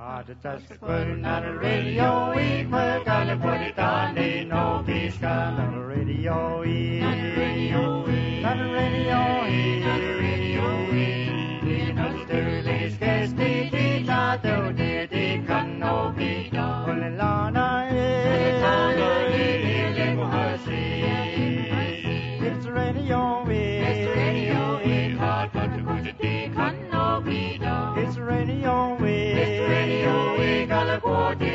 Not a radio, we put on the put it on the no peace, not a radio, not a radio, not a radio, not a radio, not a sterling, case the teacher, though they can no be done. Only Lana, it's radio, it's radio, hard but to put it, they can no be done. It's radio, it's radio, California,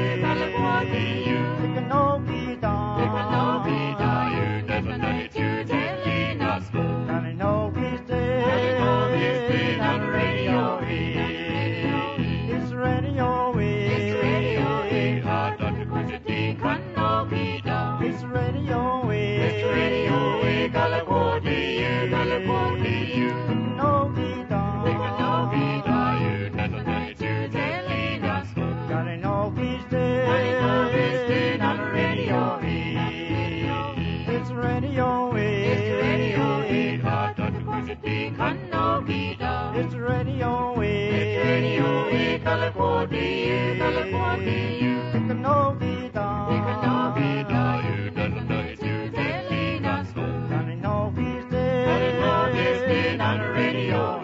it can no be done. It can no be done. You never know it, you telling us. Not a no peace day, not a radio, it's radio, it's radio, hard but to put it, they can no be done. It's radio, California, it can no be done. It can no be done. You never know it, you telling us. Got a no peace day, not a radio, it's radio, hard but to put it, they can no be done. It's radio, California, it can no be done. It can no be done. You never know it, you telling us. Got a no peace day, not a radio,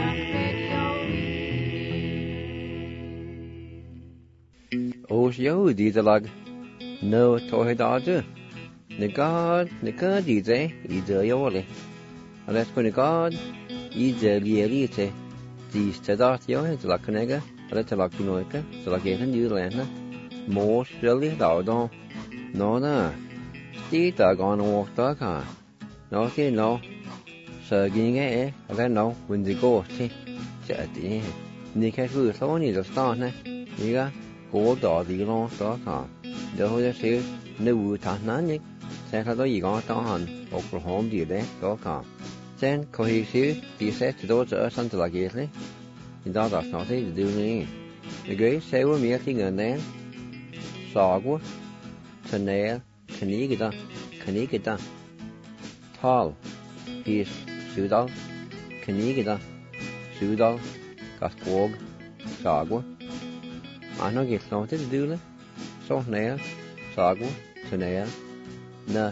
Os yo didalag no tohidadu. Negad dize ida yoli. Alas ko negad ida lielite. Dis tedat yo het la knega, alas la kunoika, so la gehen Nederlanda. Mors really daudon. No na. Sti dag on walk dag ha. No ke no. Så ginge alas no when they go ti. Jadi ni ka fu so ni the start na. Niga Cô đỏ đi lo đó cả, giờ hồi xưa nếu thằngนั้นnhỉ, sẽ thấy đó gì đó đó hẳn, Oklahoma gì đấy đó cả, sen có hi xíu thì sẽ từ đó trở sang từ là gì đấy, thì đó là nó thấy điều này, cái xe của mình khi người nén, sọ của, thân này, cái ta, tall, hi sưu đó, cái ta, sưu đó, các quốc, sọ của nó get nó thế đưa lên so nè sagu thế nè nấc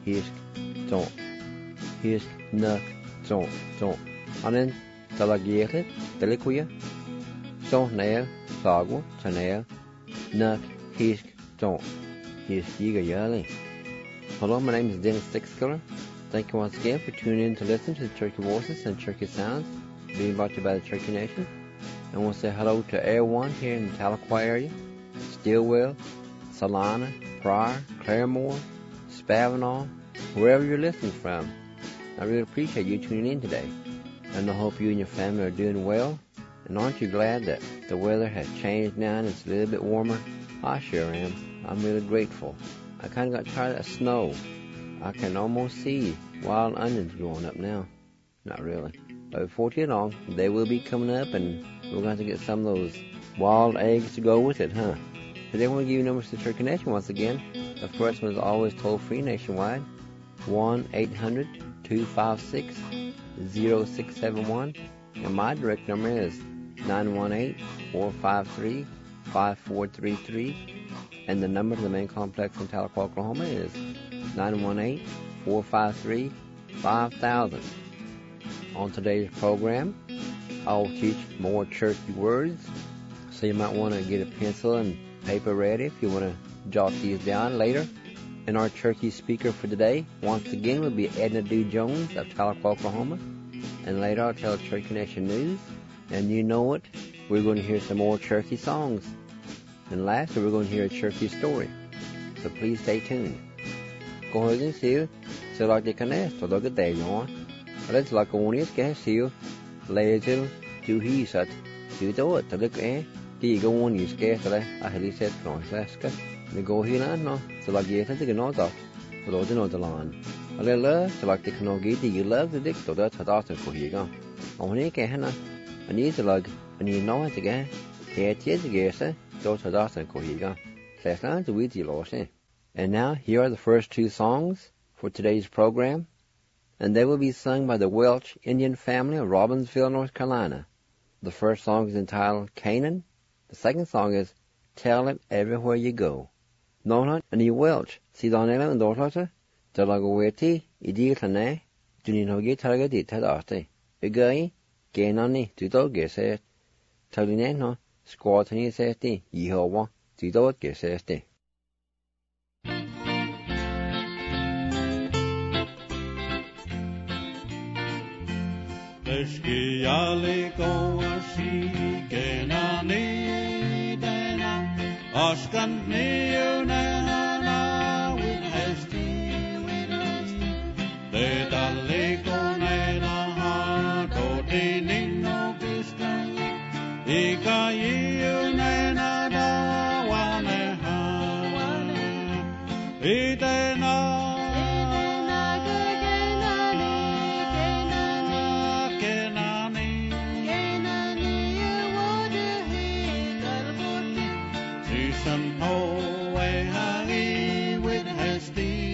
hisk nấc trộn anh em ta là gì hết ta lấy khuya so nè sagu thế nè nấc hisk gì cái gì vậy? Hello, my name is Dennis Dixcoller. Thank you once again for tuning in to listen to the Turkey Voices and Turkey Sounds being brought to you by the Turkey Nation. I want to say hello to everyone here in the Tahlequah area, Stillwell, Salina, Pryor, Claremore, Spavinaw, wherever you're listening from. I really appreciate you tuning in today. And I hope you and your family are doing well. And aren't you glad that the weather has changed now and it's a little bit warmer? I sure am. I'm really grateful. I kind of got tired of snow. I can almost see wild onions growing up now. Not really. But before too long, they will be coming up, and we're going to get some of those wild eggs to go with it, huh? Today I want to give you numbers to the Turkey Nation once again. The first one is always toll-free nationwide, 1-800-256-0671. And my direct number is 918-453-5433. And the number to the main complex in Tahlequah, Oklahoma is 918-453-5000. On today's program, I'll teach more churchy words, so you might want to get a pencil and paper ready if you want to jot these down later. And our churchy speaker for today, once again, will be Edna Dew Jones of Tahlequah, Oklahoma. And later I'll tell Turkey Nation news. And you know it, we're going to hear some more churchy songs. And lastly, we're going to hear a churchy story. So please stay tuned. Cô hơi đến xíu, sẽ lại cái này, so đó cái tệ nhỏ. Let's like on is gas here, laser to he said, you do it to look eh, the go on is gas today. I had said, no, that's good. The go here, no, so like yes, I think not off, but I don't know the line. A little, so like the canoe, you love the dick, so that's how that's for you go. On here, Hannah, I need to lug, and you know it again. Here it is, yes, those are that's for you go. That's not the weedy loss, eh? And now, here are the first two songs for today's program. And they will be sung by the Welch Indian family of Robbinsville, North Carolina. The first song is entitled Canaan, The second song is Tell It Everywhere You Go. Nóna and í Welsh, sydd on eile yn dod dylag o wedi I di llynau, dwi'n ni'n hogi targa di tad arte. Y gau, gen anni, dwi dod gyda Talinau no, sgwad hynny seti, I howa, dwi dod gyda seti. Leski ali go asi gen anni dena, askan ni na with hasty. De dalle con la ha do de nino discan ika you na da wane ha idena season ho way high with hasty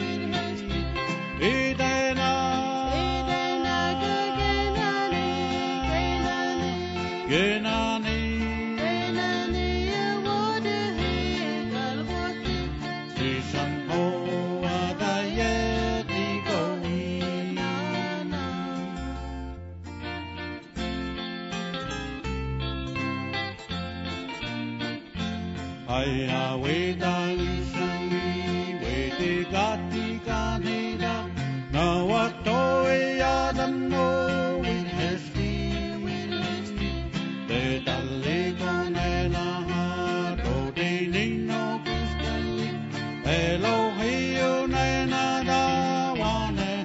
I away down sunny way to gati da now what toy adam no with hasty de dalle con la do de nino custali hello hiyo na da wane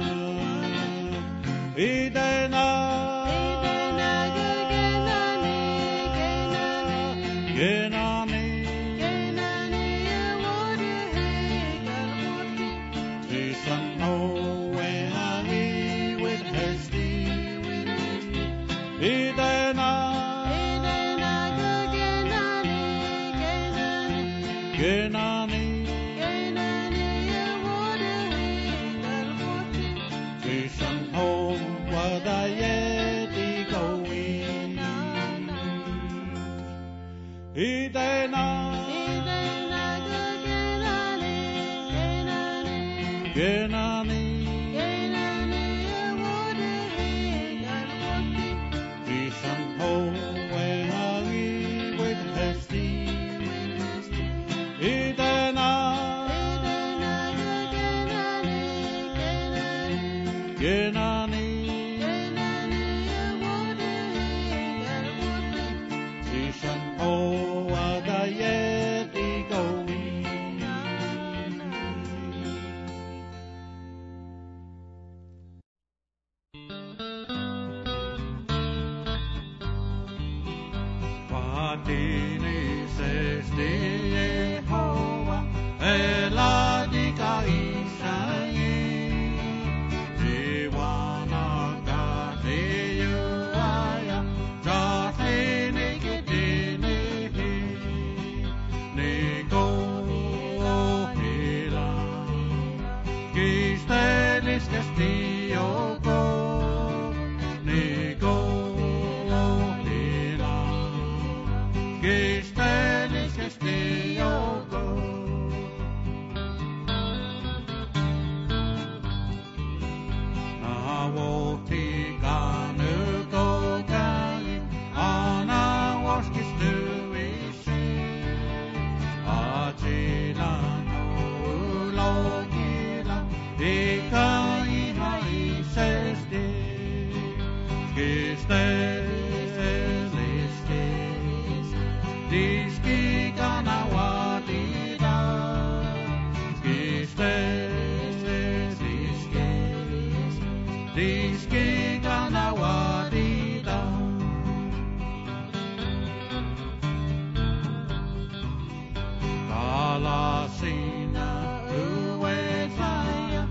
ha idena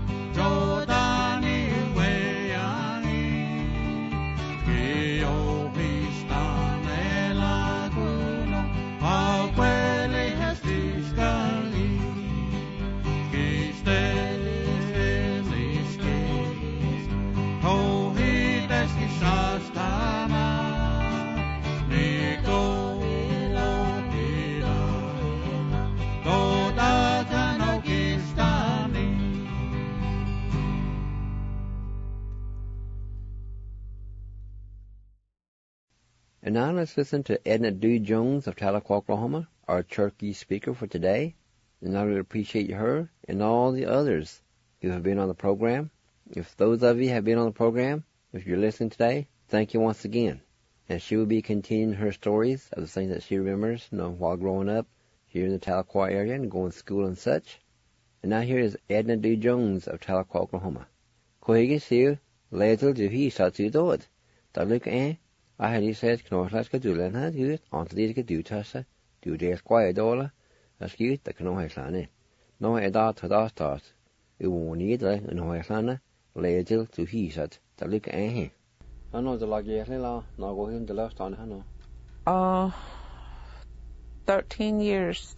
Yo And now let's listen to Edna Dew Jones of Tahlequah, Oklahoma, our Cherokee speaker for today. And I really appreciate her and all the others who have been on the program. If those of you have been on the program, if you're listening today, thank you once again. And she will be continuing her stories of the things that she remembers, while growing up here in the Tahlequah area and going to school and such. And now here is Edna Dew Jones of Tahlequah, Oklahoma. Kohige siu, lezel du hi satsu dod. Da look I had said, Knorlas ka dulen had you, onto these ka do tassa, do des quiet dollar, as you, the Knoheslane. No edat had astat. U won either in Hoeslana, lezel du hi sat, da look I know the log la, no go in the last on Hano. 13 years.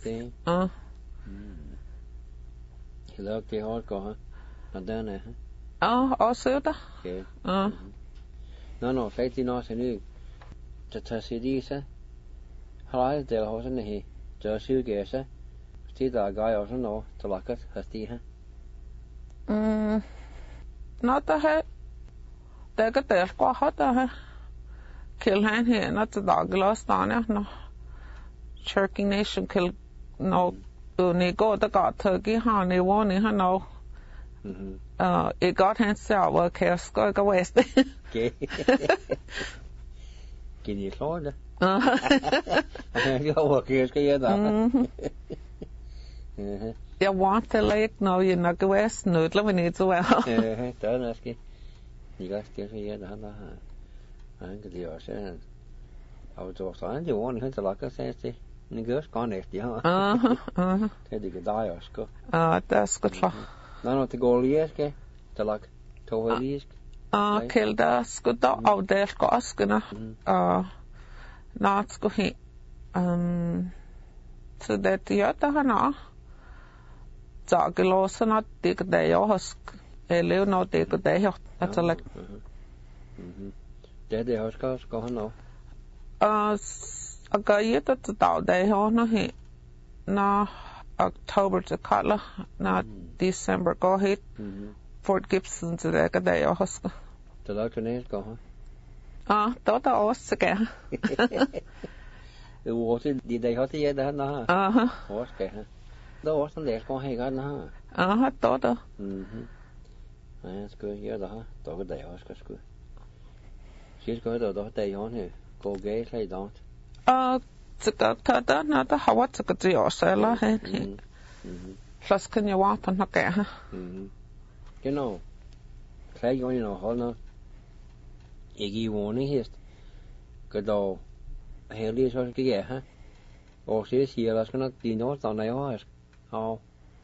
He looked the hard go, not down Also da. Okay. No, safety not a new. The Tassidisa. High del horse in the he. Just you guess, see that guy also know to lock it, has the Not the head. They got there quite hot. Kill hand here, not the dog lost on it, no. Cherokee Nation kill no. They go the got turkey, honey, one in her no. It got himself work here, go west. Okay. Can you Florida? You work here, You want the lake? No, you're not go west. No, we need to well. Don't ask you. You guys still here, the Hana. I think the ocean. I was also on the one who to like us, says the girls connect, yeah. Teddy could die or go. That's good for. No, to go lieske, to like to liesk. Killed us good out there, go askina. Not go he. So that the other Hana. Zagelos not take a day or husk. Leo not take a day. That's a like. Daddy house goes, go on now. A guy at the dog day on he. Na October to Cutler, not December go hit. Fort Gibson to the day or husk. The doctor names go, Thought I was again. The water, did they have to get that now? Horse, the horse and there's going to got now. Thought. That's good, yeah, the dog a day horse goes good. She's going to the day on here. Go gay, lay down. To go to not the how to go to your cellar. Plus, can you walk on her? You know, Clay, you know, hold on. Iggy warning his. Good dog. Haley is what you huh? Or she's here, that's gonna be north on the horse. How?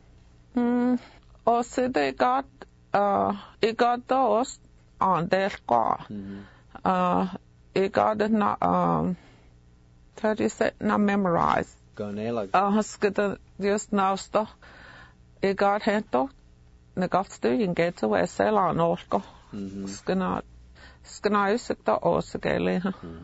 Or say they got, it got those on their car. It got it not, 30 set not memorized. Just now stuff. It got handled. The got student get to where sell on Oscar. Skana is it also gay.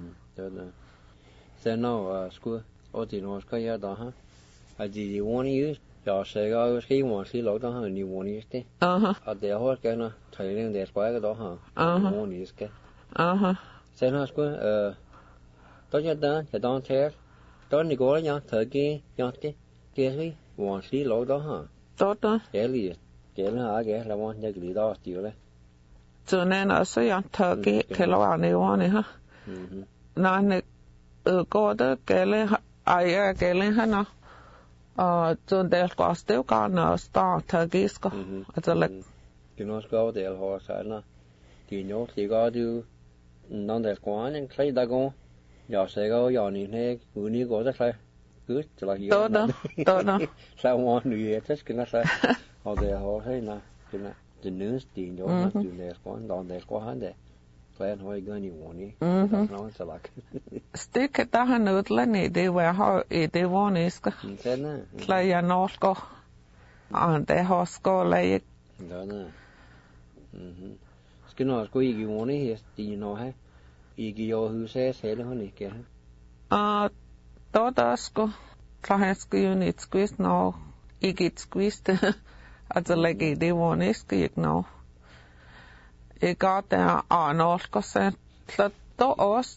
So no, school, or the Oscar yard, I did you want to use? Ja, say I was he wants to load on her and you want to use it. At the horse gonna trailing the square, one use it. Say no, school, don't you done, you don't tear. Don't you go young turkey, youngty, guess me, wants to load on her. Daughter, Ellie, I guess I want to lead off you. So then I say young turkey, kill on the one, huh? None go the galley, I galley, Hannah. So they'll go still gonna start turkeys. It's a like. You know, go there, horse, I know. Do you know, you got to none that's going and clay that go. Y'all say go, y'all need to go to clay. Good, like you don't know. So one new year, just gonna say, oh, there, horse, hey, now, the news, the you know, do there's going down there's going there. Plan how you going, you want it. No, it's like. Stick at the noodle, they were how they want is. Play a north go. And they horse go like. No. Skin us go, you want it here, do you know, hey? You give your who says, hey, honey, get Thought go. Try unit squeeze now. You get squeezed at the leg, they want is, you know. It got there on north go sent. The us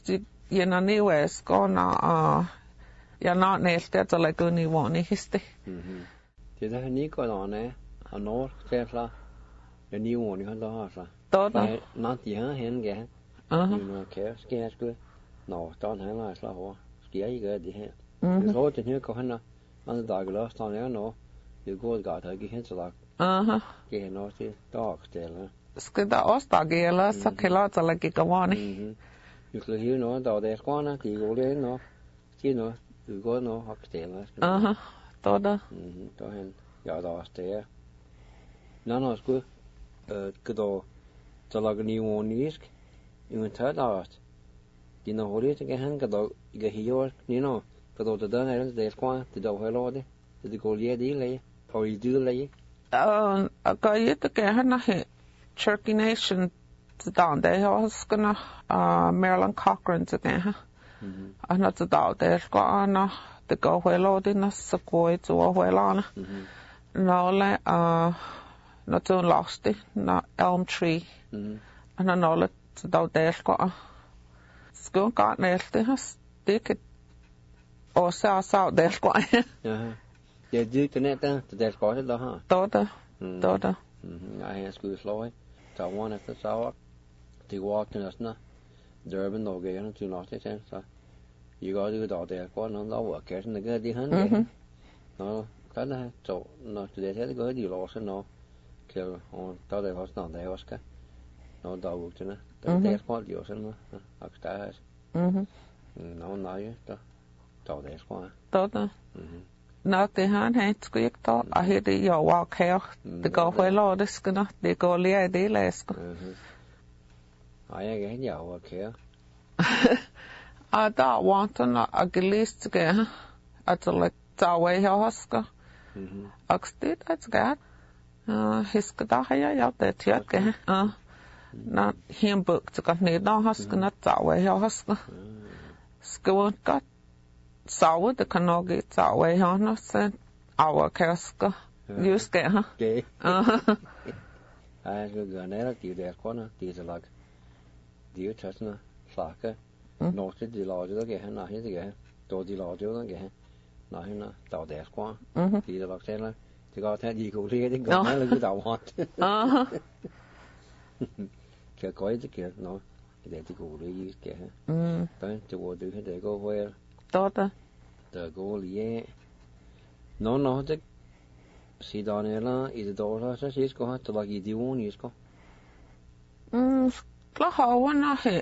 yena niwesko na ja na nelte at like ni woni histi. Det er ni går on og når klæfla. Jeg ni woni han der har så. Toda. Not de her hen ge. Nu kan ske sgu. Nå, dan han er slag over. Skal jeg gøre det her? Jeg tror det her går han andre dage løst han er nå. Det går godt at give hen så langt. Det er noget til dagstelle. Skal der også der gælder så kan lade like gawani. Du kan hive noget der det skåne, det går lige nå. Det nå, du går nå opstille. Toda. Der hen. Ja, der er det. Nå sgu. Gdo så lager ni wonisk. Inventar der. Dina hori te han gdo ge hior ni no. Gdo det der er det skåne, det der hello det. Det går lige det lige. Og I do lige. Gayet ke han he Cherokee Nation down there was gonna Marilyn Cochran to get ana to down there go ana the go hello din sa ko to hello no le no to lost it na elm tree ana no le to down there go sko got nelte has det og så der go ja det der der går det der har Toda. Nej, jeg skulle slå i. Der var en efter så det var til næsten Durban og gerne til noget til så. I går det der går noget der kan sådan det de han. Nå, kan det så når det går de låser nå. Kan og der også noget der også skal. Nå der var til det. Der skal de også sådan og der er. Nå nej, der er skal. Toda. Nå, det har han skulle ikke da, og her det jo walk her. Det går for eller det skal nå, det går lige i det læske. Nej, jeg kan jo walk her. Og der want at gelist ge, at like tawe her haska. Og det at gat. Hiska der har jeg det til ge. Nå, him book til godt ned der haska na tawe her haska. Skal godt så det kan nok ikke tage her, så afkasker. Just det, ha? Okay. Jeg skal gøre noget, det der koner, det er lag. Det er tætne, slakke. Når det de laver det der, nej det gør. Då de laver det der, nej nej, der der koner. Det er lag selv. Det går til de går lige det går meget lidt afhånd. Kan gå det gør, nå. Det er de går lige skal have. Der det var det der går hvor Toda. Der går lige. Nå, det siden eller i det dårlige, så siger jeg at der i de ugen, skal. Klar har han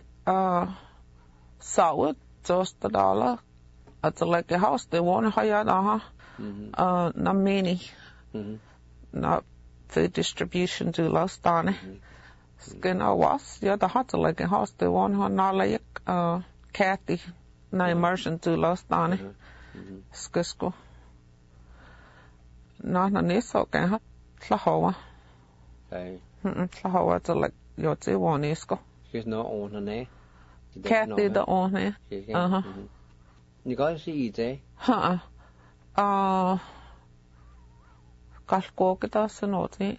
så just the dollar. At like a house, they want to hire that, na many, na food distribution to last on. Skin or was, yeah, the hot like a house, they want to not like, Kathy. Na immersion to last on. Skusko. Na niso kan ha tlahowa. Nej. Tlahowa to like jo til wonisko. Skal nå ordne næ. Kathy der ordne. Ni kan se i det. Kalko der så noget til.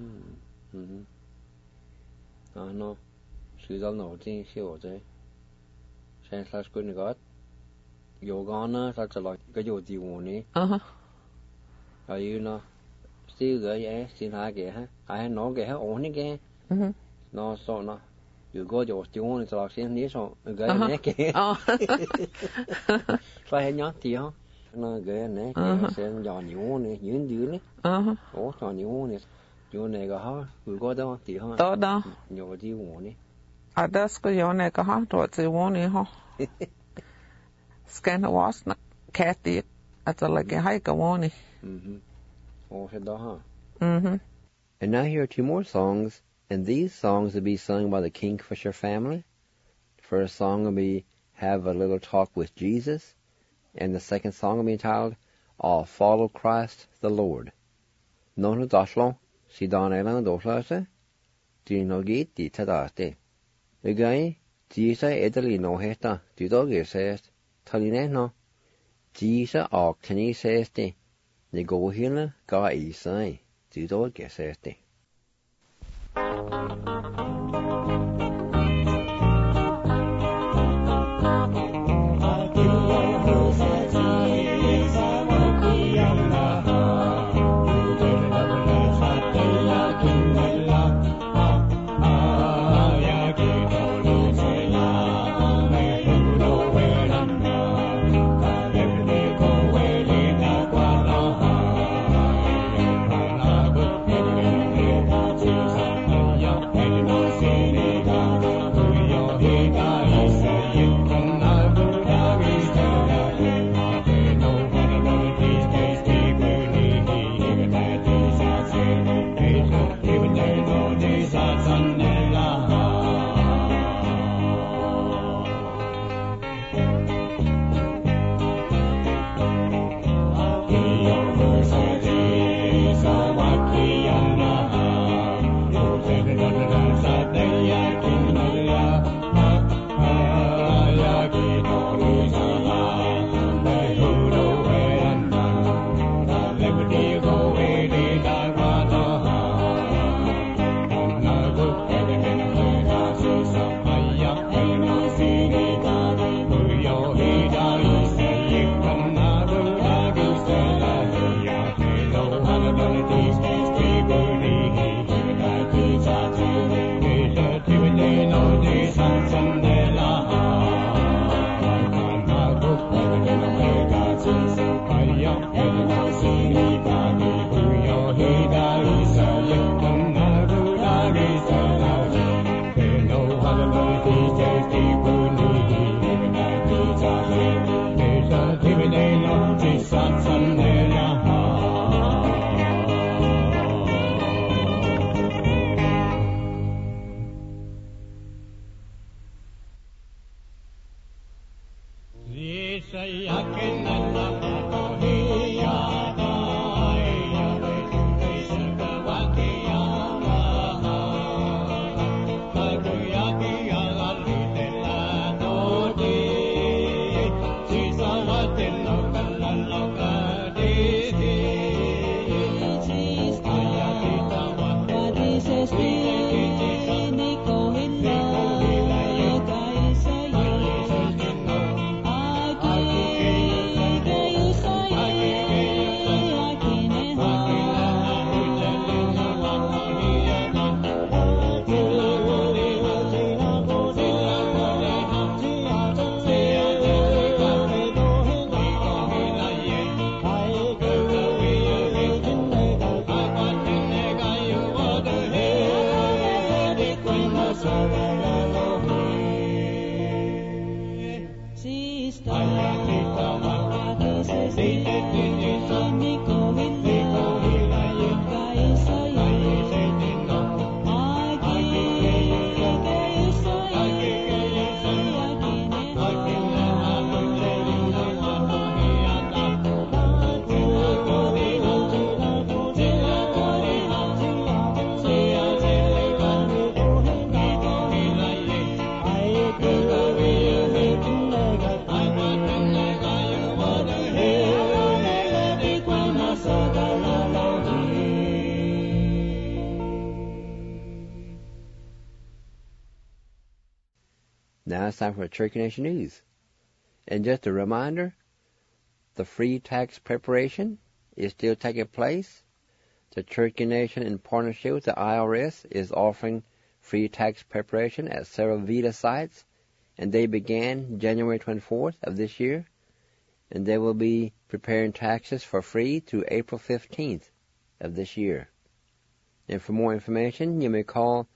Nå. Skal noget til sjovt det. Sen slags kunne godt. Yogana så lag cái jo di woni. Rồi nó still gửi ấy xin hai cái ha. Ai nó cái ha ổn cái. Nó so nó. You go jo di woni så xin ní so gửi nè cái. Phải nhớ tí ha. Nó gửi nè cái sen giò nhiều nè, nhuyễn dữ nè. Ủa giò nhiều nè. Yo này cái ha, you go đó tí ha. Đó. Yo di woni. À đó skal jo nè cái ha, rồi di woni ha. Scan was na Kathy at like a hike awani. Oh, huh? And now here are two more songs, and these songs will be sung by the Kingfisher family. The first song will be Have a Little Talk with Jesus, and the second song will be entitled I'll Follow Christ the Lord. Nonu dashlo, si dan elan doslase, di no git di tadaste. Again, Jesus edeli no heta, di doge says, Taline no. Jesus og kni says det. Det går hele går i sig. Det doge says det. Now it's time for Cherokee Nation News. And just a reminder, the free tax preparation is still taking place. The Cherokee Nation, in partnership with the IRS, is offering free tax preparation at several VITA sites, and they began January 24th of this year, and they will be preparing taxes for free through April 15th of this year. And for more information, you may call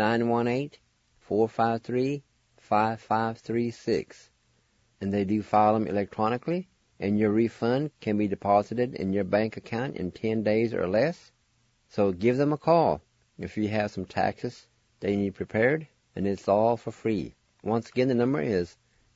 918-453-5536, and they do file them electronically, and your refund can be deposited in your bank account in 10 days or less. So give them a call if you have some taxes they need prepared, and it's all for free. Once again, the number is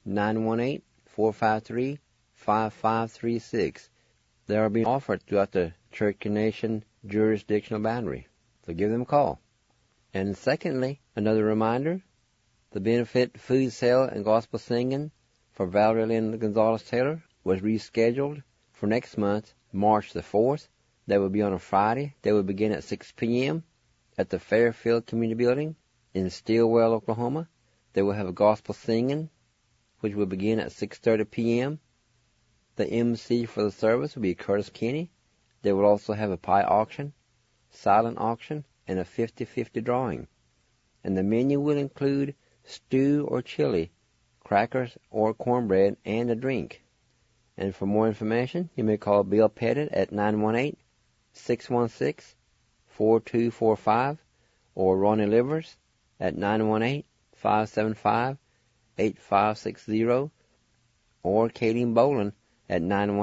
918-453-5536. They are being offered throughout the Cherokee Nation jurisdictional boundary. So give them a call. And secondly, another reminder, the benefit food sale and gospel singing for Valerie Lynn Gonzalez Taylor was rescheduled for next month, March the 4th. That will be on a Friday. They will begin at 6 p.m. at the Fairfield Community Building in Stillwell, Oklahoma. They will have a gospel singing, which will begin at 6:30 p.m. The MC for the service will be Curtis Kenny. They will also have a pie auction, silent auction, and a 50-50 drawing. And the menu will include stew or chili, crackers or cornbread, and a drink. And for more information, you may call Bill Pettit at 918-616-4245 or Ronnie Livers at 918-575-8560 or Kaylene Boland at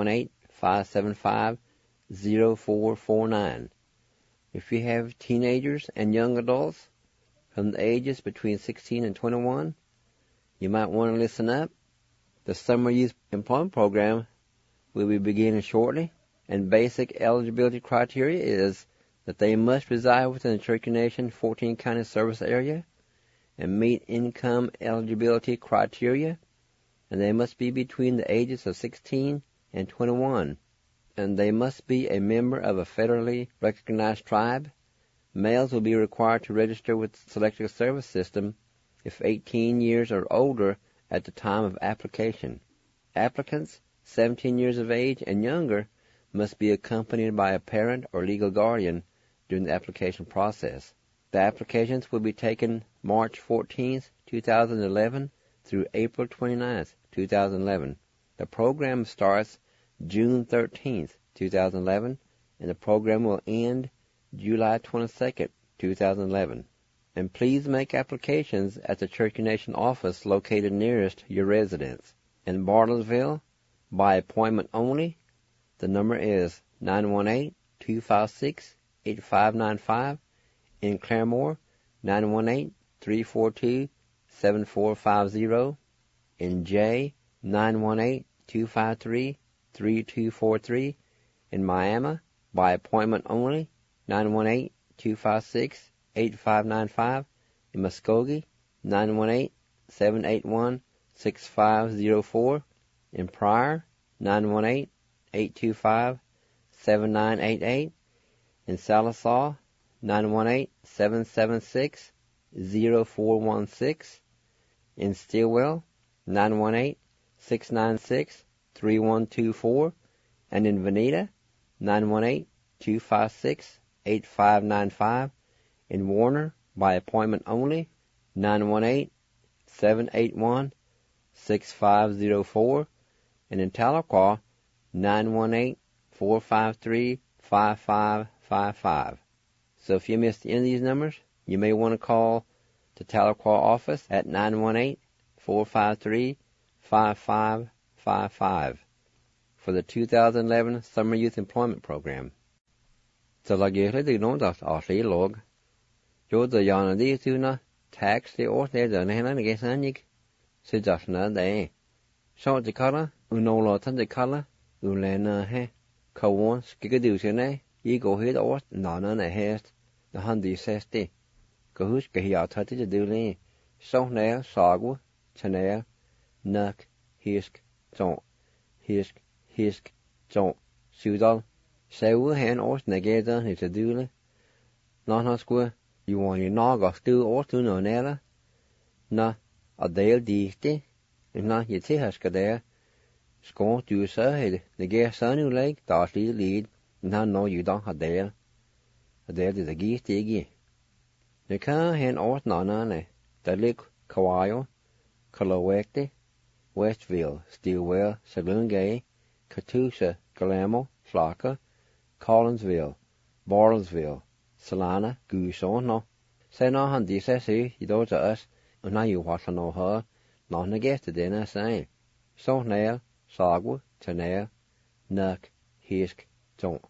918-575-0449. If you have teenagers and young adults from the ages between 16 and 21, you might want to listen up. The Summer Youth Employment Program will be beginning shortly, and basic eligibility criteria is that they must reside within the Cherokee Nation 14 County Service Area and meet income eligibility criteria, and they must be between the ages of 16 and 21, and they must be a member of a federally recognized tribe. Males will be required to register with the Selective Service System if 18 years or older at the time of application. Applicants 17 years of age and younger must be accompanied by a parent or legal guardian during the application process. The applications will be taken March 14th, 2011 through April 29th, 2011. The program starts June 13th, 2011, and the program will end July 22nd, 2011. And please make applications at the Cherokee Nation office located nearest your residence. In Bartlesville, by appointment only, the number is 918-256-8595. In Claremore, 918-342-7450. In Jay, 918-253-3243. In Miami, by appointment only, 918-256-8595. In Muskogee, 918-781-6504. In Pryor, 918-825-7988. In Sallisaw, 918-776-0416. In Stilwell, 918-696-3124. And in Veneta, 918-256-8595. In Warner, by appointment only, 918-781-6504. And in Tahlequah, 918-453-5555. So if you missed any of these numbers, you may want to call the Tahlequah office at 918-453-5555 for the 2011 Summer Youth Employment Program. So like you heard, know that Ashley log. Jo the yana di tuna tax the or there the nana against anik. So just na day. So the color, unola tan the color, ulena he. Kawon skigadu sene, ye go hit or nana na hest. The handy says de. Gohush gahia tati to do le. So nair, sagwa, chanair, nuck, hisk, don't, hisk, don't, sudal. Sewu hen or negeda hit a dule. Nana square, you want your nog or stew or to no nera. Na, a dale deeste. If not, you tehaska there. Scorn to sir, the gear son leg, darkly lead, and no you don't have dale. A dale is a geese diggy. The car hen or nana, the lick, Kawayo, Kalawekte, Westville, Stilwell, Saloon Gay, Catoosa, Galamo, Flocker, Collinsville, Bartlesville, Salana, Gooson, no. Say no, handy, says he, you don't us, and now you watch no her, not negate the dinner, say. So nail, sagwa, tanail, nuck, hisk, don't,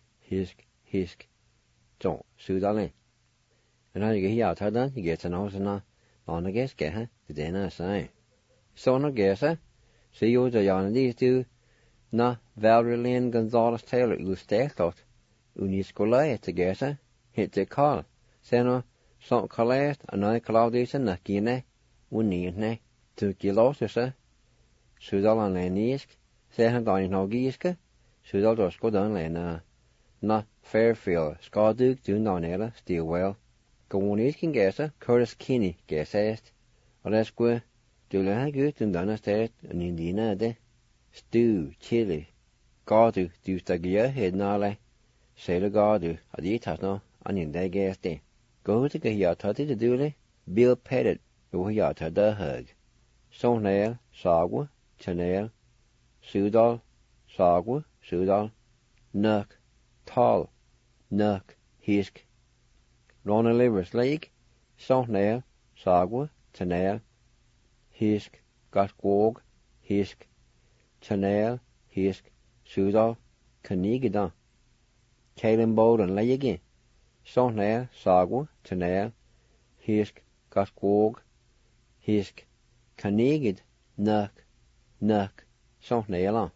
hisk, don't, sudale. And now you get here out then, you get to know, so now, not negate, get her, the dinner, say. So no guess, see you the yarn these two, na, Valerie Lynn Gonzalez Taylor, you stay thought. Uniscola to guess, hit the call. Say no, some collast, another Claudius and Nakine, unne, to Gilotus, Sudal and Lanisk, say her going no giska, Sudal does go down Lena, na, Fairfield, Scarduke, do nonella, Stilwell. Go on each can guess, Curtis Kinney, guess asked, or let's go, do la good and done a state, and Indiana de. Stew, chili, gardu, do stagia head nale, sailor gardu, a ditas no, and in their gas de. Go to get your tutty to do le, Bill Pettit, who yata the hug. So nail, sagwa, chanail, sudal, sagwa, sudal, nuck, tall, nuck, hisk. Rona livers lake, so nail, sagwa, chanail, hisk, got gwog, hisk. Chanail, hisk, sudal, canigidan. Calin bold and lay again. Sonail, sagwa, chanail, hisk, gasquog, hisk, canigid, nuck, sonail on.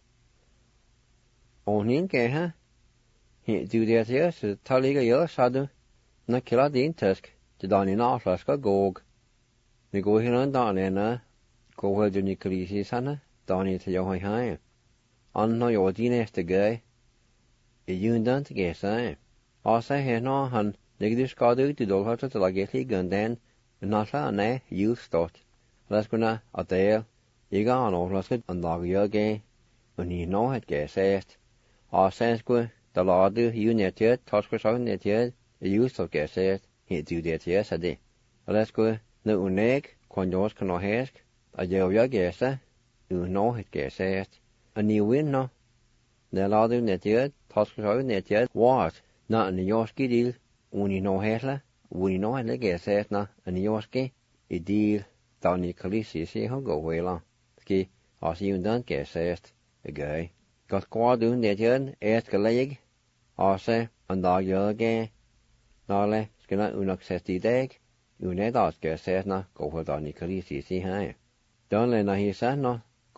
On in geha, he do that here, so taliga yellow sadu, na killa din tusk, to dani na flaska gog. Ni go here on danena, go where the Nicolisi sana. Donnie to your high. On no your dinner to gay. You done to guess, eh? Also, here no han, negative scadu to dog to la get gun then, and not a ne, you start. Let's go na, a dale. You go on over, let's get on dog your gay. When you know it, guess, eh? Or sense go, the law do, you net yet, touch for something net yet, you start guess, eh? He do that, yes, I did. Let's go, no uneg, quan yours can no hask, a your guess, eh? You know it gets asked. A new win, no? The law do net yet, toss for net yet, what? Not in the Yorski deal, when you know Hetla, when you know it gets asked, na, in the Yorski, a deal, down the Calisi, see how go way long. Ski, or see you done gets asked, a guy. Got qua do net yet, ask a leg, or say, and dog your again. Nale, skina unaccess the dag, you net ask gets asked, na, go for down the Calisi, see how. Don't let na he said, no.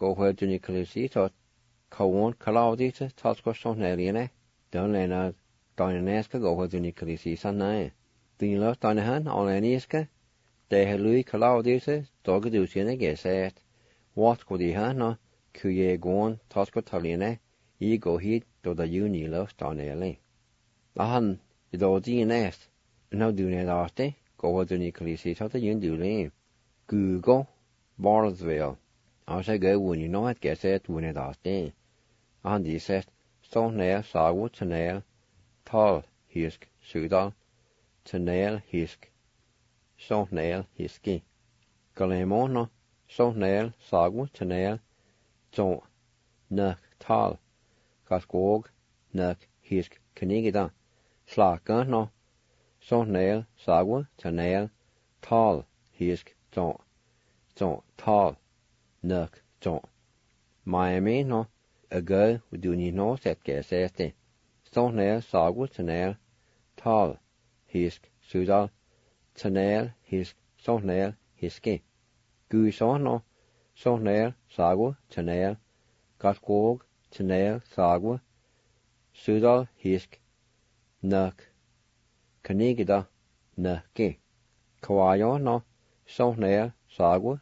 go where Johnny Calisi thought Cowan Calaudita Tosco Son Eliane, Don Lena Donanesca go where Johnny Calisi Sanai. The love Donahan, all Aniska, they had Louis Calaudita, Dogadusian said, what could he have no, Cuye Gon Tosco Taliane, ye go heat to the uni love Donelli. Ahan, the Dodi nest, no do net arte, go where Johnny Calisi thought the Yunduli. Google, Bardsville. I say go when you know it gets it when it arte. And he said, Stone nail, Sagu, Tanel, Tall, Hisk, Sudal, Tanel, Hisk, Stone nail, Hiski. Galemono, Stone nail, Sagu, Tanel, Ton, Nuk, Tall, Kaskog, Nuk, Hisk, Kanigida, Slakan, no, Stone nail, Sagu, Tanel, Tall, Hisk, Ton, Tall, Nuk, Ton. Miami, no, a girl would do ni no set guess este. Stone nail, Sagu, Tanel, Tall, Hisk, Sudal, Tanel, Hisk, Stone nail, Hiski. Guisono, Stone nail, Sagu, Tanel, Gaskog, Tanel, Sagu, Sudal, Hisk, Nuk, Kanigida, Nuki. Kawayo, no, Stone nail, Sagu,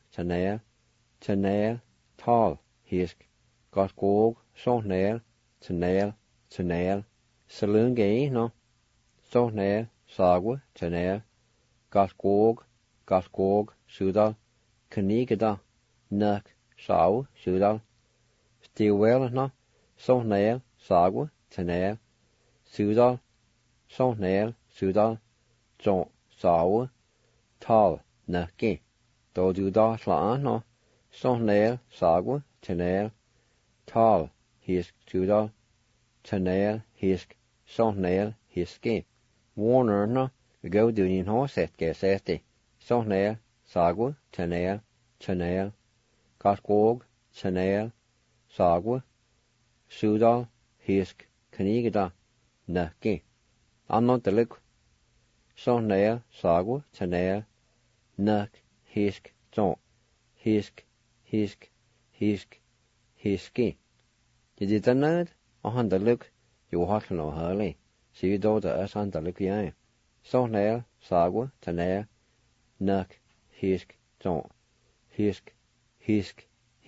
Tanel, Tall, Hisk, Gaskog, Stone nail, Tanel, Saloon gay, no, Stone nail, Sagu, Tanel, Gaskog, Sudal, Kanigida, Nuk, Sau, Sudal, Stilwell, no, Stone nail, Sagu, Tanel, Sudal, Stone nail, Sudal, Sau, Tall, Nuki. Do do da slaan, no, Stone nail, Sagu, Tanel, Tall, Hisk, Sudal, Tanel, Hisk, Stone nail, Hiski. Warner, no, go do ni no set guess esti. Stone nail, Sagu, Tanel, Gaskog, Tanel, Sagu, Sudal, Hisk, Kanigida, Nuki. I'm not the look. Stone nail, Sagu, Tanel, Nuk, Hisk, Ton, Hiski. Did you done that? On the look, you hot no hurly. See you do the us on the look, yeah. Stone nail, Sagu, Tanel, Nuk, Hisk, Ton, Hiski.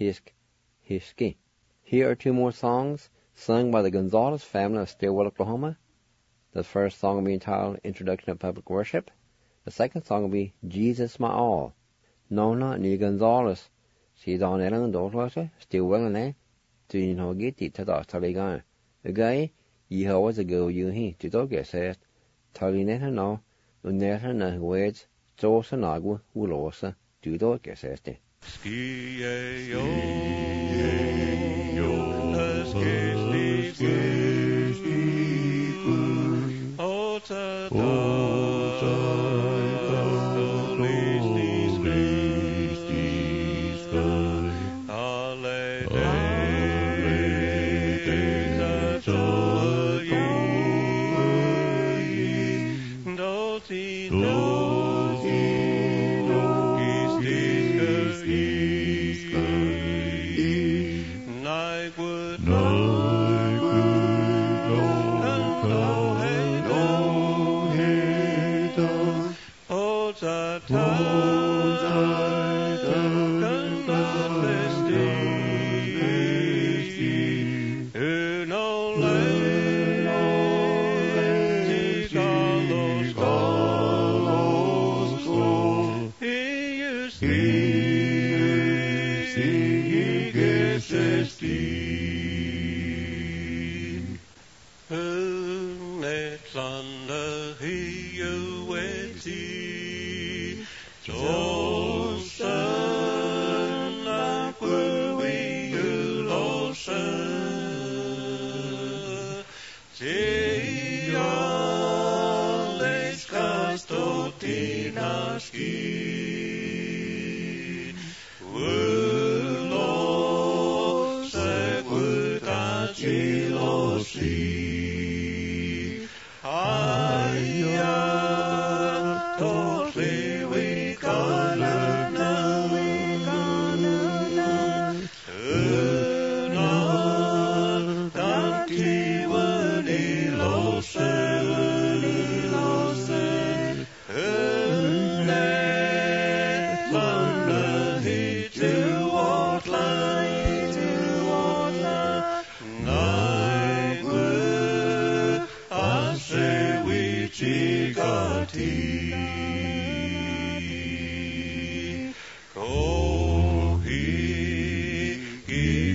Here are two more songs sung by the Gonzalez family of Stilwell, Oklahoma. The first song will be entitled Introduction to Public Worship. The second song will be Jesus My All. Nona ni Gonzalez. See down there and those letters, Stilwell and eh? Do you know get it to the Taligan? The guy, ye always a go you he, to dog get said, Talinetta no, Unetta na words, Josa Nagu, Ulosa, do dog get said.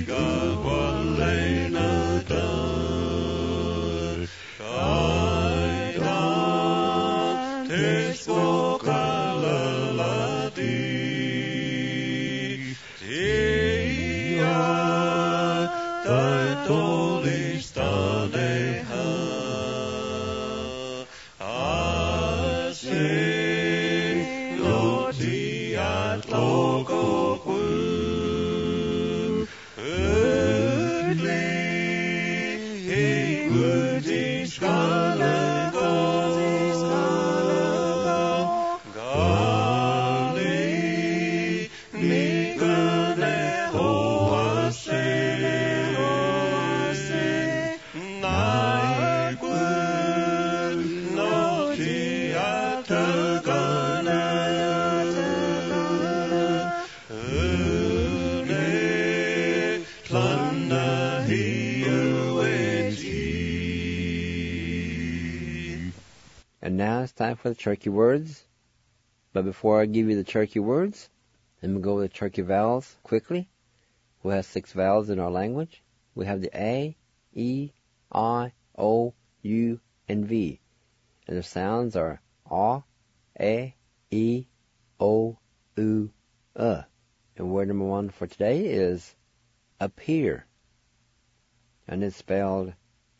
And now it's time for the Cherokee words. But before I give you the Cherokee words, let me go over the Cherokee vowels quickly. We have 6 vowels in our language. We have the A, E, I, O, U, and V. And the sounds are A, E, O, U, And word number 1 for today is appear. And it's spelled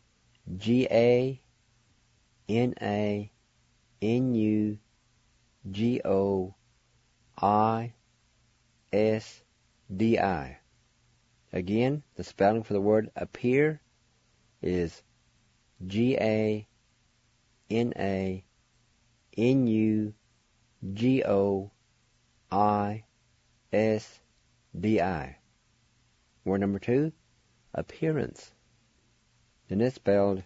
G-A-N-A-N-U-G-O-I-S-D-I. Again, the spelling for the word appear is G-A-N-A-N-U-G-O-I-S-D-I. Word number 2, appearance. And it's spelled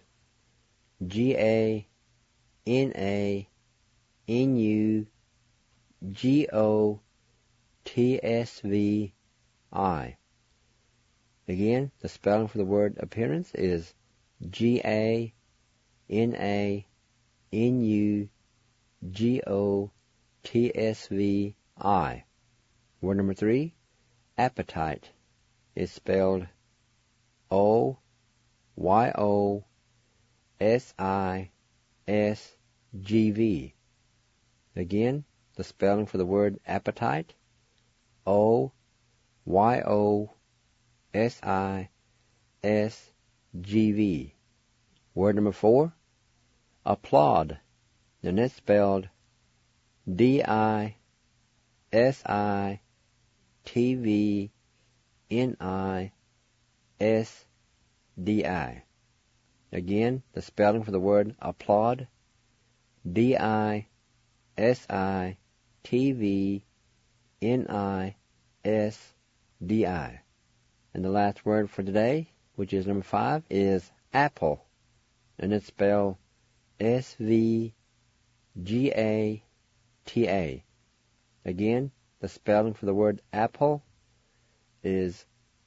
G-A-N-A-N-U-G-O-T-S-V-I. Again, the spelling for the word appearance is G-A-N-A-N-U-G-O-T-S-V-I. Word number 3, appetite, is spelled O-Y-O-S-I-S-G-V. Again, the spelling for the word appetite, O-Y-O-S-I-S-G-V. Word number 4, applaud, and it's spelled D-I-S-I-T-V-N-I-S-D-I. Again, the spelling for the word applaud, D-I-S-I-T-V-N-I-S-D-I. And the last word for today, which is number 5, is apple. And it's spelled S-V-G-A-T-A. Again, the spelling for the word apple is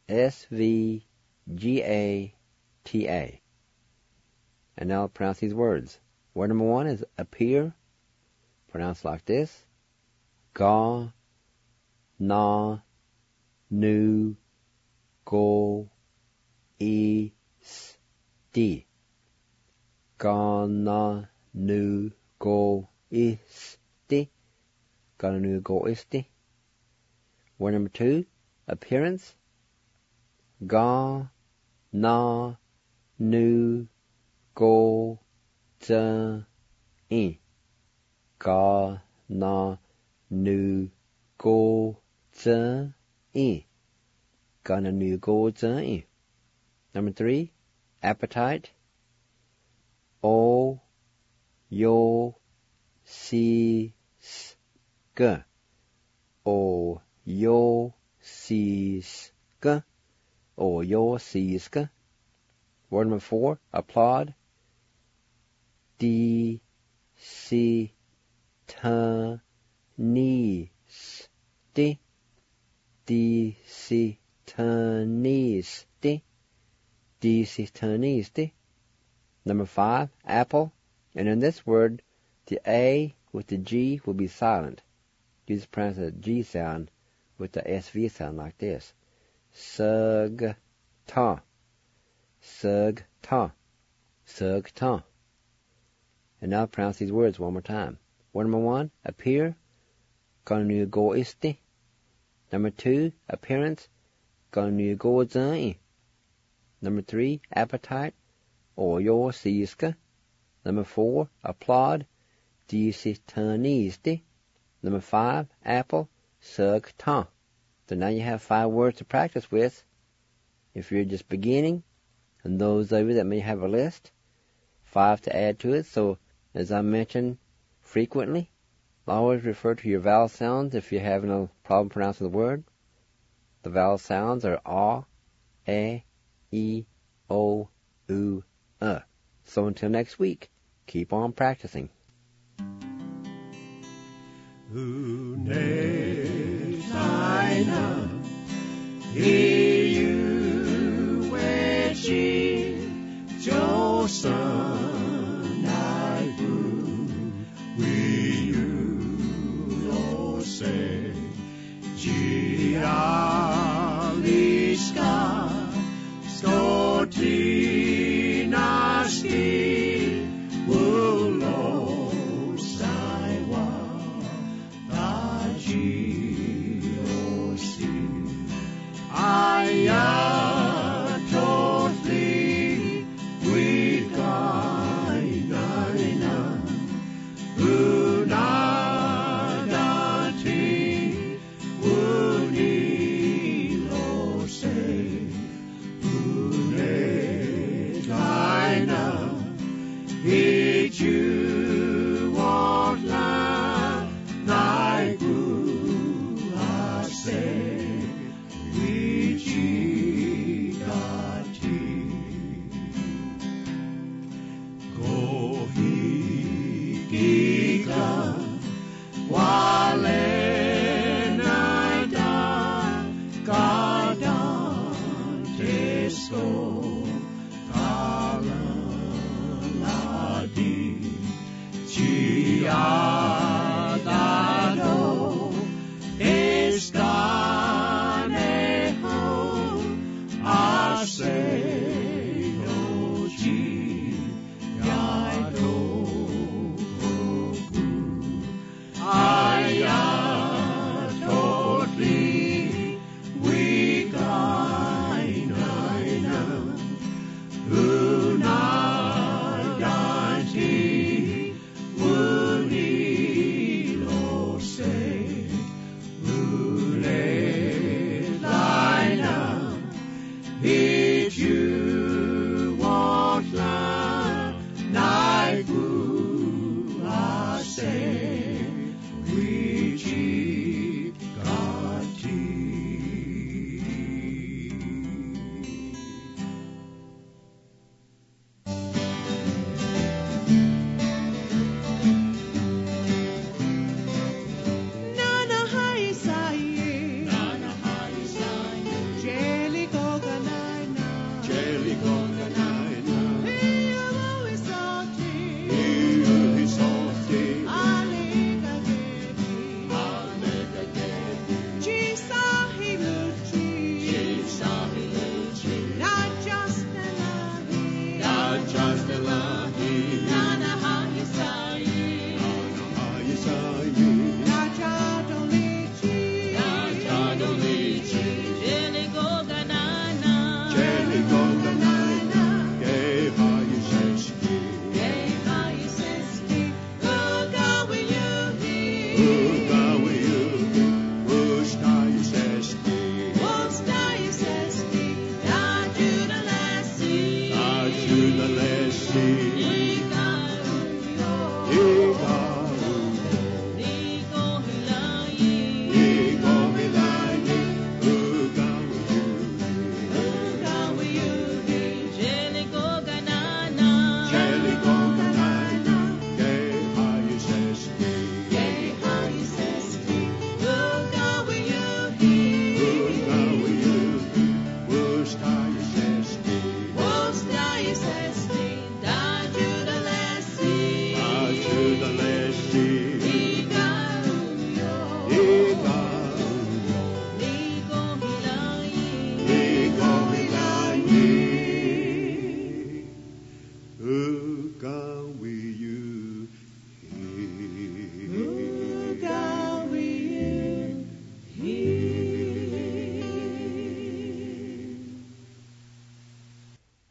S-V-G-A-T-A. And now I'll pronounce these words. Word number 1 is appear, pronounced like this: Ga, na, nu, go, e, sti. Ga, na, nu, go, e, sti. Ga, na, nu, go, e, sti. Word number 2, appearance: Ga, na, nu, go, zh, in. Ga, na, nu, go, zh, in. Ga, na, nu, go, zh, in. Number 3, appetite: O, yo, si, s, g. O, yo, si, s, g. O, yo, si, s, g. Word number 4, applaud: D, si, ta, ni, sti. D, si, ta, ni, sti. D, si, ta, ni, sti. Number 5, apple. And in this word, the A with the G will be silent. You just pronounce the G sound with the SV sound like this. Sug, ta, sug ta, sug ta. And now pronounce these words one more time. Word number 1, appear, ganugoisti. Number 2, appearance, ganugozai. Number 3, appetite, oyo siska. Number 4, applaud, disitanisti. Number 5, apple, sug ta. So now you have 5 words to practice with. If you're just beginning, and those of you that may have a list, 5 to add to it. So, as I mentioned frequently, always refer to your vowel sounds if you're having a problem pronouncing the word. The vowel sounds are a, e, o, u, So until next week, keep on practicing. to the last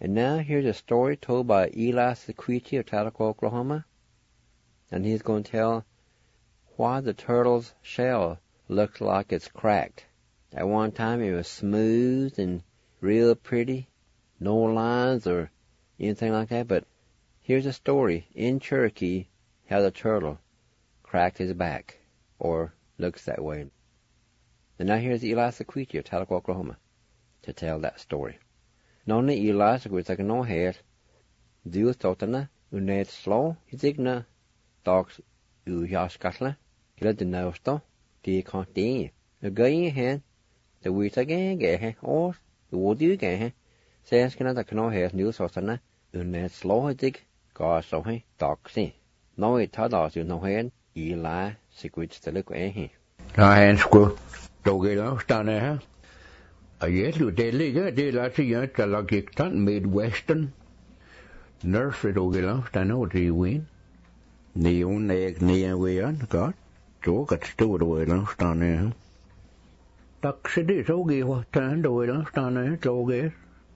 And now here's a story told by Eli Sequiti of Tahlequah, Oklahoma. And he's going to tell why the turtle's shell looks like it's cracked. At one time it was smooth and real pretty, no lines or anything like that. But here's a story in Cherokee how the turtle cracked his back, or looks that way. And now here's Eli Sequiti of Tahlequah, Oklahoma, to tell that story. Nonna Eli Sequiti no head, du thotana, unet slow, hisigna, dogs u yaskatla, killa de nausto, de conti, a gay hen, the wheat again, or the wood you again, says can the no head news thotana, unet slow hisig, gosh so he, dogs in. No it tadas you no head, Eli Sequiti to look eh. Hands go. Doggy last down there. A yes, you deadly, they like to like Midwestern. Nurse doggy last, I know what you win. Neon egg near way on, God. So got stored away last down there. Ducks it is, okay, what turned away last down there, doggy.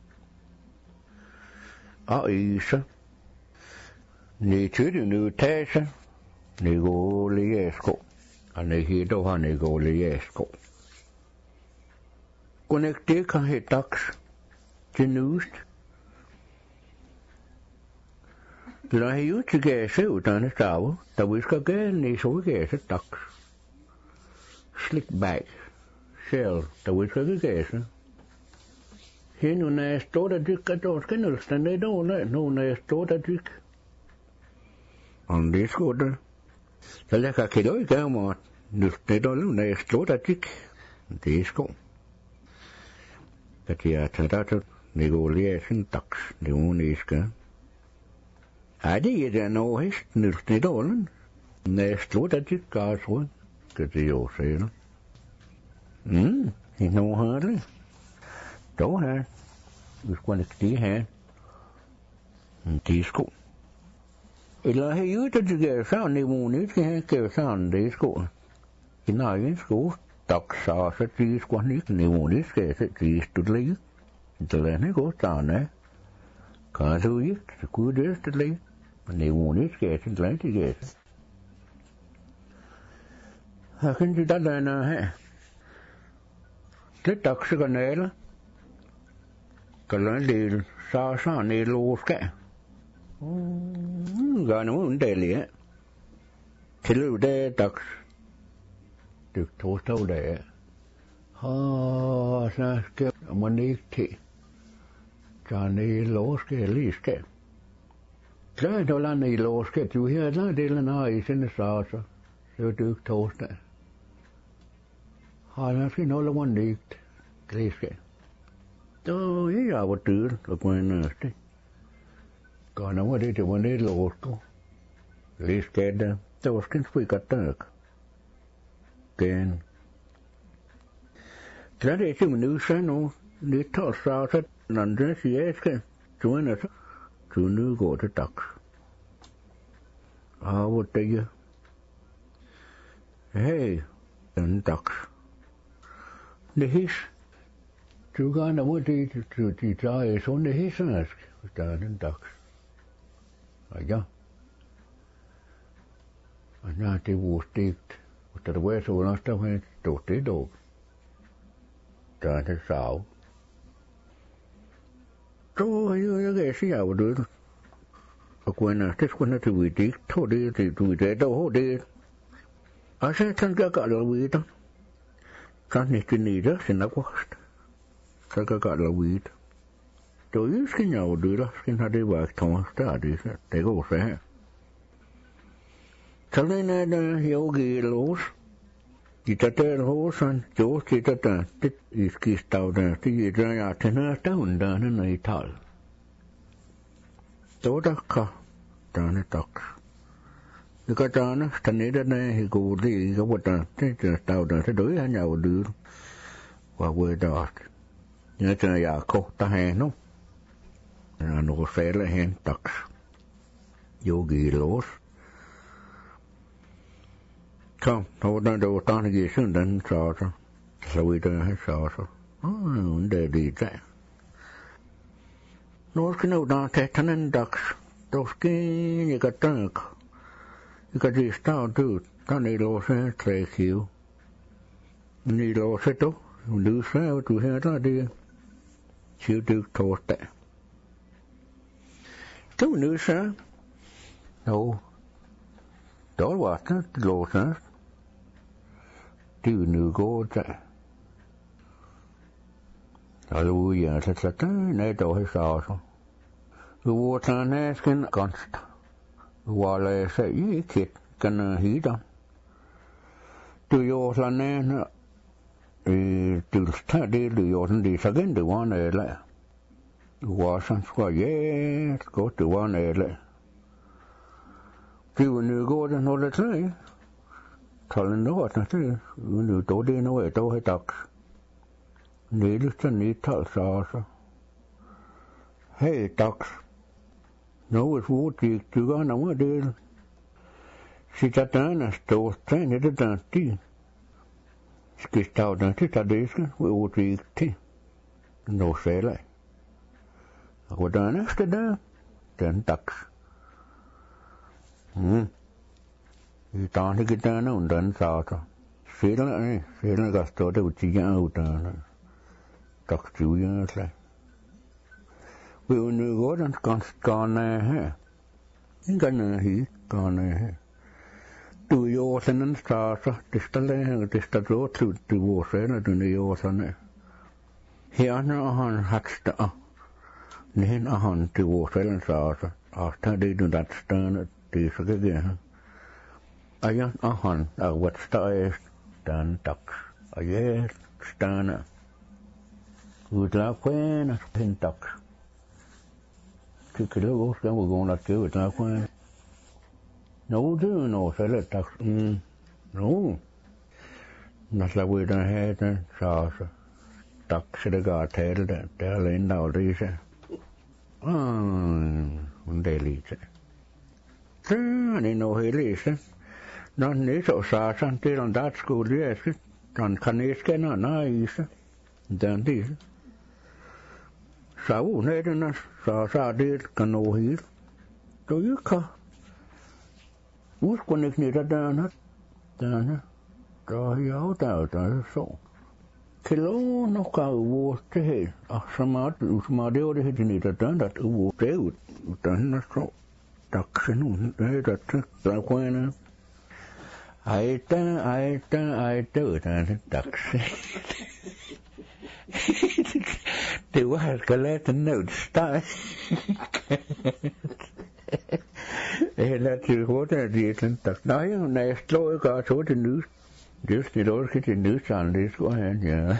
Isa. Ni children new test, ni go liesco. And they hear the honey go liesco. Connected kan hit ducks to news. La you to get out on the tower, the whisker again is so get ducks. Slick back, shell, the whisker again. Here no nice store that drink at those kennels, and they don't let no nice store that drink. On this quarter, the like a kilo come on, they don't nice store that drink. This go. That you are negotiation tax, the only is gone. I did know his nilty dollar. Next to that you cars one, because you say, he know hardly. Don't have, with one tea hand, and tea school. It like you to get sound, they won't need to get sound, they school. In now in school. Tóc sao sẽ chỉ quan niệm nếu muốn đi sẽ chỉ tụt lấy, tụt lấy này có tao này, cả thứ ít cứ để tụt lấy, nếu muốn đi sẽ tụt lấy thì sẽ. Khi chúng ta đây nè, cái tóc sẽ cái này là, cái này thì sao sao này lố cái, cái nó muốn để liền, thì lúc đây tóc được thô sâu để sa cái mình đi thì cho nên lố cái lý cái cái đó là này lố cái chú hiểu là đây là nói xin sao sao rồi được thô đấy là cái nó là mình đi lý cái tôi ý là một thứ là quan nữa đấy còn nó mà đi thì mình đi lố cái lý cái đó tôi sẽ phải cắt được again. Today, she knew no, they told South and then she asked join us to new go to ducks. I would tell you, hey, and ducks. The hiss, to go on the wood to try is on the hiss and ask, down in ducks. Yeah. And now they were staked. Từ quê số nó trong hay tổ tế đồ trở thành sao tôi như cái gì nào được ở quên là thích quên là từ vị trí thôi đi thì vị trí đâu hốt đi ở sẽ thân cả cả là vị đó cái này cái này đó thì nó quá thân cả cả là vị đó tôi biết cái nào được đó cái nào đi vào thằng ta đi để có sẽ cho nên là hiểu gì lố chỉ ta tên hố san chỗ chỉ ta tên tích ít kỳ tàu này thì gì ra nhà thì nó tao đó nó này thở chỗ đó cả ta nó tóc cái ta nó thành này đó này thì cụ gì cái vật đó cái tàu đó sẽ đối với nhau được và quê đó nhớ cho nhà cô ta hẹn nó nó sẽ là hẹn tóc yogi lố không, thôi đang đầu ta thì gì xưng đến sao sao, sao vậy đó hay sao sao, vấn đề gì vậy? Norske no dan tetanen dags. Toskin je got tank. Je got die staan doet. Dan niet los en trek je. Niet los het toch. Du zei du her daar die. Chiu du toste. Toen nu zei. No. Daar was het los hè. Du nu går daar. Halleluja, dat nee toch is zo. We worden näsken ganst. Wale se ikit kan hida. Du jola näna. Du stadi du jola di sagen du wan ele. Wasan skwa yes, go du wan ele. Du nu går den hållet sig. Talen då att det nu då det nog är då dags. Nedelsen niet talsase. Hey, dags. Nou is woord die ik gaan naar deel. Zit dat aan als toch zijn het dan die. Skist out dan dit adesken we woord die ik die. No sele. Wat dan is het dan dags. Je dan ik dan en dan zaten. Veel gasto de utie aan dan. Dags juien het. We nu worden kan hè. Ik kan hier kan. Du josen en straße, det står så til du våsen du josen. Her han hatste. Nen han til våsen straße. After det du dat stan det så gege. Ayan han wat står dan tak. Ayer stana. Udla kwena pentak. Tycker du också ska vi gå och gå ut där på? No, du no, så det tack. No. Nästa vecka här den så tack så det går till det. Det är linda och det så. Det lite. Så ni nog helst. Någon ni så sa sen till den där skolan så kan ni skena nej så. Den det. Så nej den så det kan nog hit. Då ju kan Uskon ik niet dat dan daar jou daar zo. Kilo nog kan woord te heen. Ach, maar deel de het niet dat woord te dan zo. Dat genoemd, nee dat dat gewoon. Hij dat. Det var skeletten nood staan. Eller til hovedet de tak. Nej, når jeg slår ikke godt så det nyt. Just det år skal det nyt sådan det skulle han ja.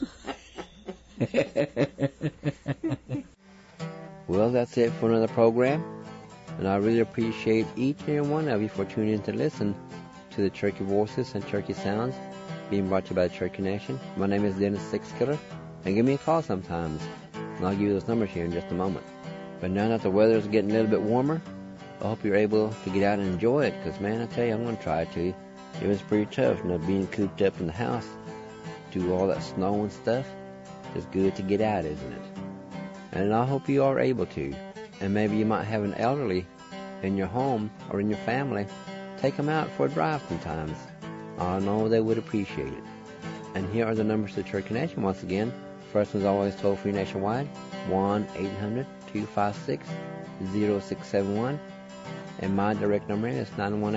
Well, that's it for another program, and I really appreciate each and every one of you for tuning in to listen to the Cherokee Voices and Cherokee Sounds being brought to you by the Cherokee Nation. My name is Dennis Sixkiller, and give me a call sometimes, and I'll give you those numbers here in just a moment. But now that the weather is getting a little bit warmer, I hope you're able to get out and enjoy it, because, man, I tell you, I'm going to try to. It was pretty tough, being cooped up in the house, do all that snow and stuff. It's good to get out, isn't it? And I hope you are able to. And maybe you might have an elderly in your home or in your family. Take them out for a drive sometimes. I know they would appreciate it. And here are the numbers to the Cherokee Nation once again. First one's always toll-free nationwide, 1-800-256-0671. And my direct number is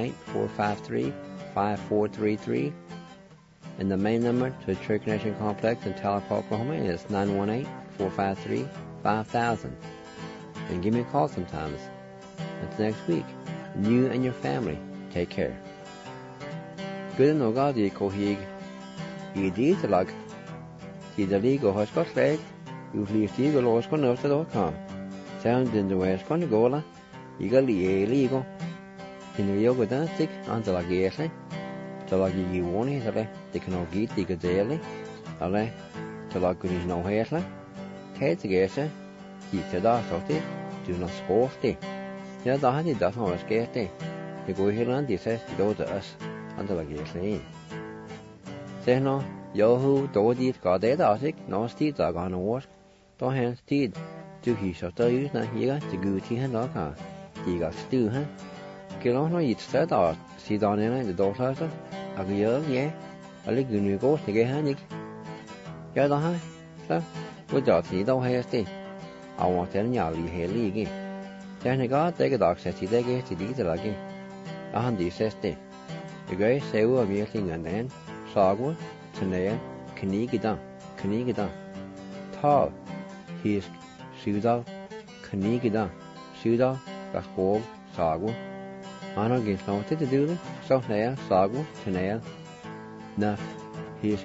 918-453-5433. And the main number to the Cherokee Nation Complex in Tahlequah, Oklahoma is 918-453-5000. And give me a call sometimes. Until next week, you and your family, take care. Good no God, you kohig. You did the lug. See the legal hospital leg. You leave the eagle or scone out the com. Sound in the west going to go. You got the illegal. In the yoga dance stick on the lagation. The lagi you won't eat it. They can all get the good daily. Ale, the lag is no hairly. Kate together. Keep the dust of it. Do not scoff it. Ja, da had he dat nog eens keert. Je go hier aan die zegt die dood us. Aan de lagation. Zeg nou, Johu, dood die het gaat dat ik. Nou stiet daar gaan oor. Dan hen stiet. tu hi so tới na higa tu gu thi han đó cả thì gặp tu ha cái nó ít tới đó si đó này để đồ sao à cái nhớ nhé à lấy người cố thì cái ha nhỉ cái đó ha sao bây giờ thì đâu hay thế à mà thế nhà lì hệ lì cái cái này có tới cái đó sẽ chỉ tới cái chỉ đi tới là cái à hắn đi sẽ thế cái xéo ở miếng thì ngàn đen sao quá thành này cái này thọ his siêu đâu cái đó các cô sao quá anh nói cái sao thế được đấy sao này sao quá thành này na his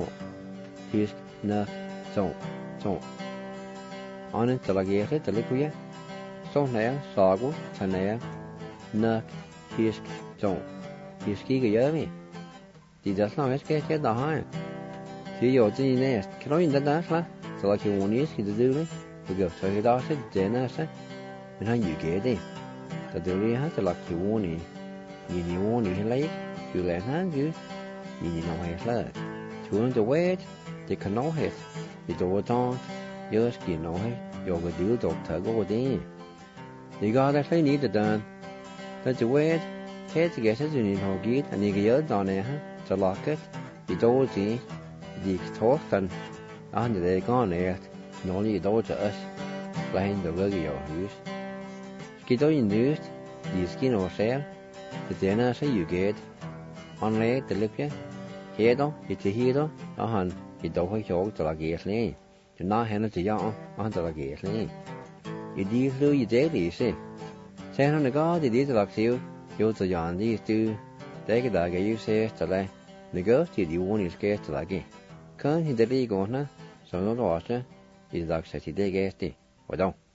na so anh chỉ là cái thế là cái sao này sao quá thành này na his cái gì vậy thì đó là cái đó ha thì giờ thì này cái nói như đó là chỉ là cái muốn cái được đấy bây giờ cái đó sẽ dễ nó sẽ mình hay nhiều cái đấy tại vì ha chỉ là cái muốn này nhìn muốn này lấy cứ lại ha chứ nhìn nào hết là chú nó cho quét thì cần nói hết thì tôi cho nhớ cái nói hết rồi cái điều tốt thở có cái thì cóได้thấyนี้แต่เดินแต่จะเวทแค่จะแกใช้จุดนี้พอกี้อันนี้ก็เยอะตอนนี้ฮะจะลอกเก็ตที่โตจีดีทอกันอันเดียวก็เนี่ยน้องนี่โตจะเอสแล้วเห็นตัวก็เยอะอยู่กี่ตัวยินดีดีสกินโอเซลแต่เจ้าน่าใช้อยู่เกตอันเล็กแต่เล็กแค่เฮ้ต้องที่เฮ้ต้องแล้วหันที่โตให้โชว์จะละเกตเลยจะน่าเห็นจะยากอันจะละเกตเลยอีดีคืออีเจ๊ดีสิใช่ไหมก็ดีจะหลักสิว有这样的就这个大概有些出来，那个就有我们给出来的，看现在这个呢，上了多少，一直到实际这个的活动。